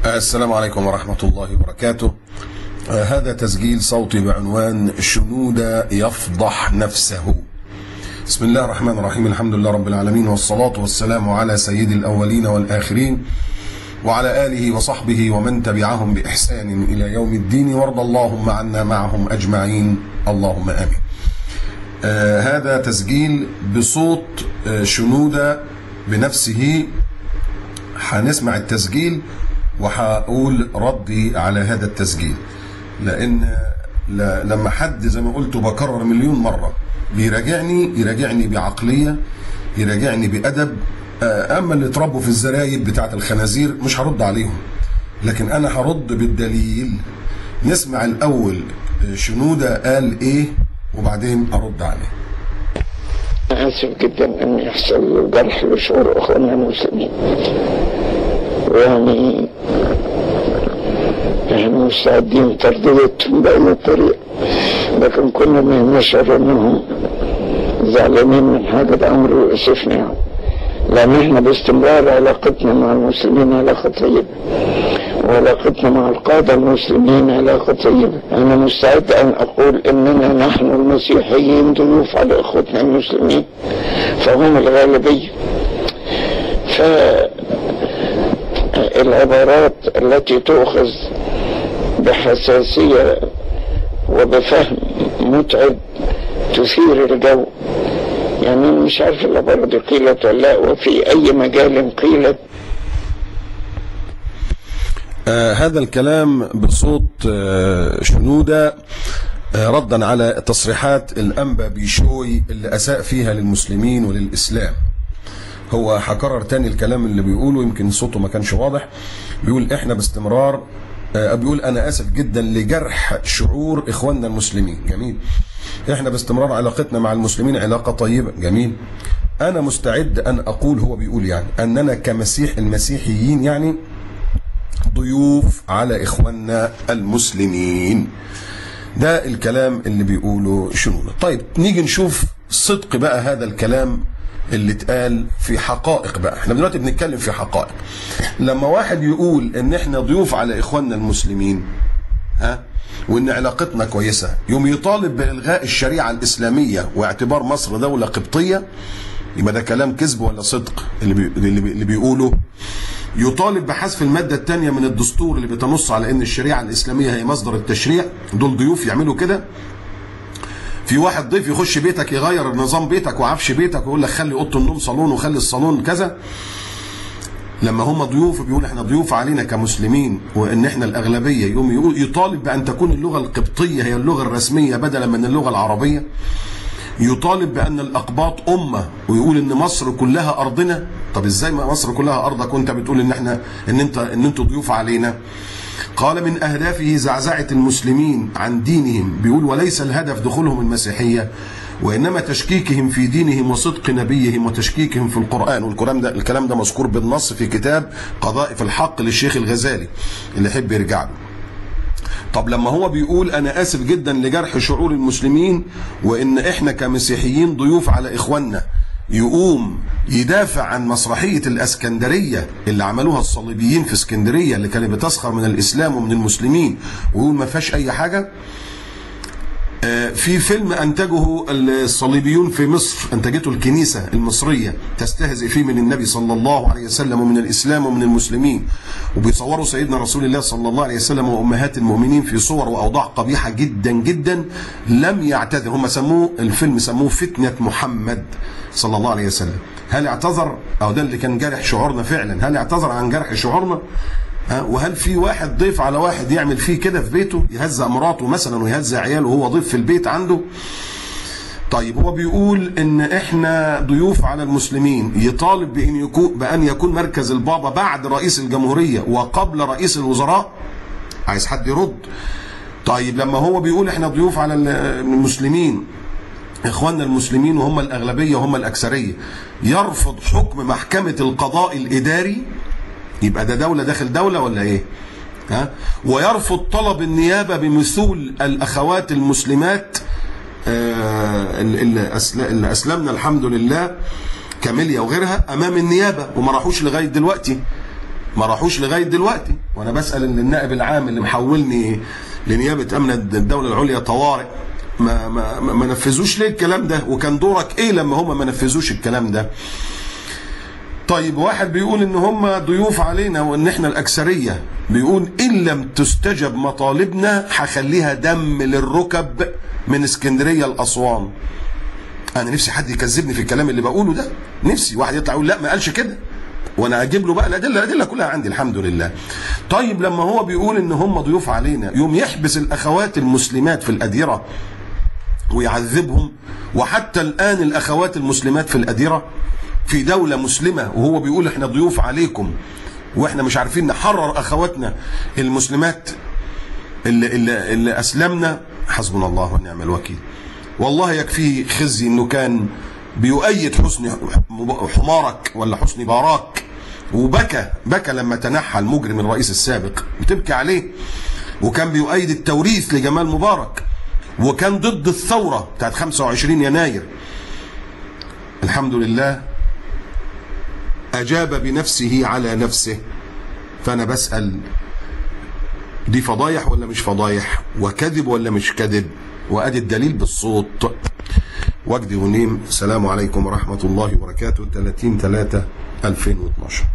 السلام عليكم ورحمة الله وبركاته. هذا تسجيل صوتي بعنوان شنودة يفضح نفسه. بسم الله الرحمن الرحيم، الحمد لله رب العالمين، والصلاة والسلام على سيد الأولين والآخرين وعلى آله وصحبه ومن تبعهم بإحسان إلى يوم الدين، وارض اللهم عنا معهم أجمعين، اللهم آمين. هذا تسجيل بصوت شنودة بنفسه. هنسمع التسجيل وهقول ردي على هذا التسجيل، لأن لما حد زي ما قلت بكرر مليون مرة يراجعني بعقلية، يراجعني بأدب. أما اللي اتربوا في الزرايب بتاعت الخنازير مش هرد عليهم، لكن أنا هرد بالدليل. نسمع الأول شنودة قال إيه وبعدين أرد عليه. آسف جدا أن يحصل جرح لشعور أخواننا المسلمين، يعني احنا مستعدين ترددتهم بأي طريقة، لكن كنا ما نشعر أنهم زعلانين من حاجة. ده أمر يؤسفنا يعني، لأن احنا باستمرار علاقتنا مع المسلمين علاقة طيبة، وعلاقتنا مع القادة المسلمين علاقة طيبة. أنا مستعد أن أقول إننا نحن المسيحيين ضيوف على إخوتنا المسلمين، فهم الغالبية. فالعبارات التي تؤخذ بحساسية وبفهم متعب تثير الجو. يعني أنا مش عارف العبارة دي قيلت ولا لا، وفي أي مجال قيلت. هذا الكلام بصوت شنودة ردا على تصريحات الأنبا بيشوي اللي أساء فيها للمسلمين وللإسلام. هو هكرر تاني الكلام اللي بيقوله، يمكن صوته ما كانش واضح. بيقول احنا باستمرار، بيقول انا اسف جدا لجرح شعور اخواننا المسلمين. جميل. احنا باستمرار علاقتنا مع المسلمين علاقة طيبة. جميل. انا مستعد ان اقول، هو بيقول يعني اننا المسيحيين يعني ضيوف على اخواننا المسلمين. ده الكلام اللي بيقوله شنودة. طيب نيجي نشوف صدق بقى هذا الكلام اللي اتقال في حقائق. بقى احنا دلوقتي بنتكلم في حقائق. لما واحد يقول ان احنا ضيوف على اخواننا المسلمين وان علاقتنا كويسة، يوم يطالب بإلغاء الشريعة الإسلامية واعتبار مصر دولة قبطية، يبقى ده كلام كذب ولا صدق اللي بيقوله؟ يطالب بحذف المادة الثانية من الدستور اللي بتنص على ان الشريعة الإسلامية هي مصدر التشريع. دول ضيوف يعملوا كده؟ في واحد ضيف يخش بيتك يغير نظام بيتك وعفش بيتك ويقول لك خلي اوضه النوم صالون وخلي الصالون كذا؟ لما هم ضيوف بيقول احنا ضيوف علينا كمسلمين وان احنا الاغلبيه، يقوم يطالب بان تكون اللغه القبطيه هي اللغه الرسميه بدلا من اللغه العربيه. يطالب بان الاقباط امه ويقول ان مصر كلها ارضنا. طب ازاي ما مصر كلها ارضك وانت بتقول ان انتوا ضيوف علينا؟ قال من أهدافه زعزعة المسلمين عن دينهم. بيقول وليس الهدف دخولهم المسيحية، وإنما تشكيكهم في دينهم وصدق نبيهم وتشكيكهم في القرآن. والكلام ده مذكور بالنص في كتاب قضاء في الحق للشيخ الغزالي اللي يحب يرجع له. طب لما هو بيقول أنا آسف جدا لجرح شعور المسلمين وإن إحنا كمسيحيين ضيوف على إخواننا، يقوم يدافع عن مسرحية الاسكندرية اللي عملوها الصليبيين في اسكندرية اللي كانت بتسخر من الإسلام ومن المسلمين، ويقول ما فيهاش أي حاجة. في فيلم أنتجه الصليبيون في مصر، أنتجته الكنيسة المصرية تستهزئ فيه من النبي صلى الله عليه وسلم ومن الإسلام ومن المسلمين، وبيصوروا سيدنا رسول الله صلى الله عليه وسلم وأمهات المؤمنين في صور وأوضاع قبيحة جدا جدا. لم يعتذر. هم سموه الفيلم سموه فتنة محمد صلى الله عليه وسلم. هل اعتذر؟ أو ده اللي كان جرح شعورنا فعلا. هل اعتذر عن جرح شعورنا؟ وهل في واحد ضيف على واحد يعمل فيه كده في بيته، يهزأ مراته مثلا ويهزأ عياله وهو ضيف في البيت عنده؟ طيب هو بيقول ان احنا ضيوف على المسلمين، يطالب بان يكون مركز البابا بعد رئيس الجمهورية وقبل رئيس الوزراء. عايز حد يرد؟ طيب لما هو بيقول احنا ضيوف على المسلمين، اخواننا المسلمين وهم الاغلبية وهم الاكثرية، يرفض حكم محكمة القضاء الاداري، يبقى ده دولة داخل دولة ولا ايه؟ ويرفض طلب النيابة بمثول الاخوات المسلمات اللي اسلمنا الحمد لله كاميليا وغيرها امام النيابة وما راحوش لغاية دلوقتي. ما راحوش لغايه دلوقتي، وانا بسال النائب العام اللي محولني لنيابه امن الدوله العليا طوارئ، ما نفذوش ليه الكلام ده؟ وكان دورك ايه لما هم ما نفذوش الكلام ده؟ طيب واحد بيقول ان هم ضيوف علينا وان احنا الاكثريه، بيقول ان لم تستجب مطالبنا هخليها دم للركب من اسكندريه لاسوان. انا نفسي حد يكذبني في الكلام اللي بقوله ده، نفسي واحد يطلع يقول لا ما قالش كده، وانا اجيب له بقى الادله كلها عندي الحمد لله. طيب لما هو بيقول ان هم ضيوف علينا، يوم يحبس الاخوات المسلمات في الاديره ويعذبهم، وحتى الان الاخوات المسلمات في الاديره في دوله مسلمه، وهو بيقول احنا ضيوف عليكم واحنا مش عارفين نحرر اخواتنا المسلمات اللي اسلمنا. حسبنا الله ونعم الوكيل. والله يكفيه خزي انه كان بيؤيد حسني حمارك ولا حسني باراك، وبكى لما تنحى المجرم الرئيس السابق، بتبكي عليه. وكان بيؤيد التوريث لجمال مبارك، وكان ضد الثورة بتاعت 25 يناير. الحمد لله أجاب بنفسه على نفسه. فأنا بسأل، دي فضايح ولا مش فضايح؟ وكذب ولا مش كذب؟ وأدي الدليل بالصوت. وجدي غنيم، السلام عليكم ورحمة الله وبركاته. 30/3/2012.